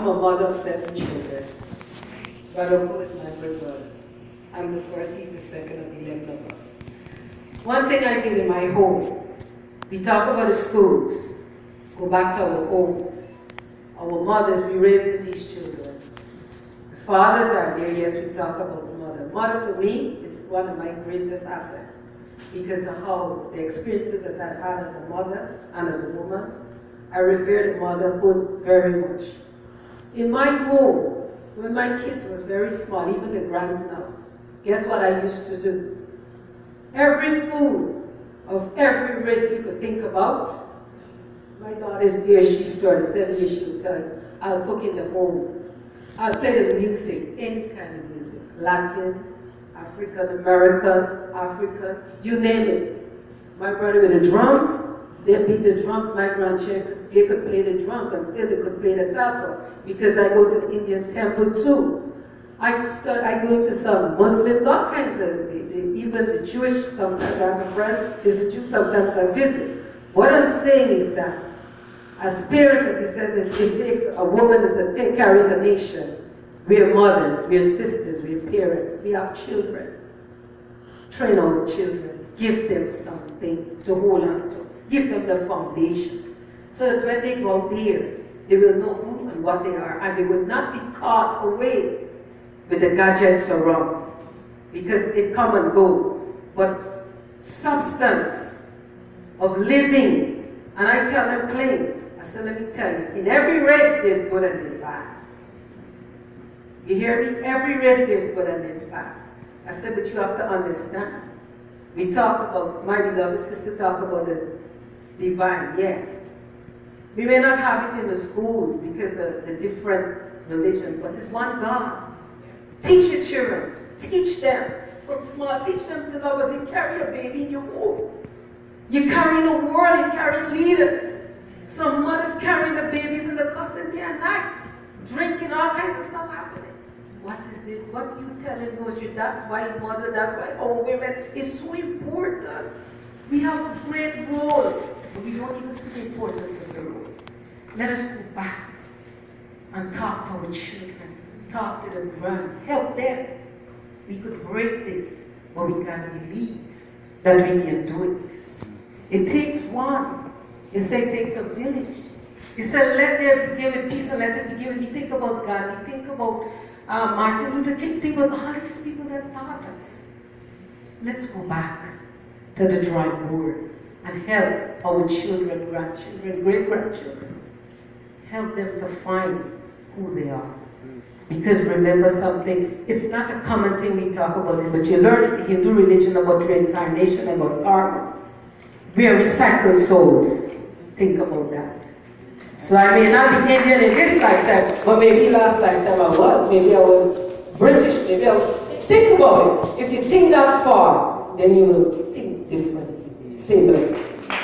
I'm a mother of 7 children. Brother Paul is my brother. I'm the first, he's the second of 11 of us. One thing I did in my home, we talk about the schools, go back to our homes. Our mothers, we raising these children. The fathers are there, yes, we talk about the mother. Mother for me is one of my greatest assets because of how the experiences that I've had as a mother and as a woman. I revere the motherhood very much. In my home, when my kids were very small, even the grands now, guess what I used to do? Every food of every race you could think about, my daughter's there, she's 37 years, she'll tell you, I'll cook in the home. I'll play the music, any kind of music, Latin, African, American, African, you name it. My brother with the drums, they beat the drums, my grandchildren, they could play the drums and still they could play the tassel because I go to the Indian temple too. I go into some Muslims, all kinds of, even the Jewish, sometimes I have a friend, is a Jew, sometimes I visit. What I'm saying is that, as parents, as he says, it takes a woman that carries a nation. We are mothers, we are sisters, we are parents, we have children. Train our children, give them something to hold on to, give them the foundation, so that when they go out there, they will know who and what they are, and they will not be caught away with the gadgets around, because it come and go. But substance of living, and I tell them plain, I said, let me tell you, in every race there's good and there's bad. You hear me? Every race there's good and there's bad. I said, but you have to understand. We talk about, my beloved sister talk about the divine, yes. We may not have it in the schools because of the different religion, but it's one God. Teach your children, teach them from small, teach them to love as you carry a baby in your womb. You're carrying a world, you're carrying leaders. Some mothers carrying the babies in the custody at night, drinking, all kinds of stuff happening. What is it? What you telling us? That's why mother, that's why our women is so important. We have a great role, but we don't even see the importance of the role. Let us go back and talk to our children, talk to the grands, help them. We could break this, but we gotta believe that we can do it. It takes one. He said it takes a village. He said, let there begin with peace and let it begin with. You think about God, you think about Martin Luther King, think about all these people that taught us. Let's go back to the drawing board and help our children, grandchildren, great-grandchildren. Help them to find who they are. Because remember something, it's not a common thing we talk about it, but you learn in Hindu religion about reincarnation, about karma. We are recycled souls. Think about that. So I may not be Indian in this lifetime, but maybe last lifetime I was. Maybe I was British, maybe I was. Think about it. If you think that far, then you will think differently. Stay blessed.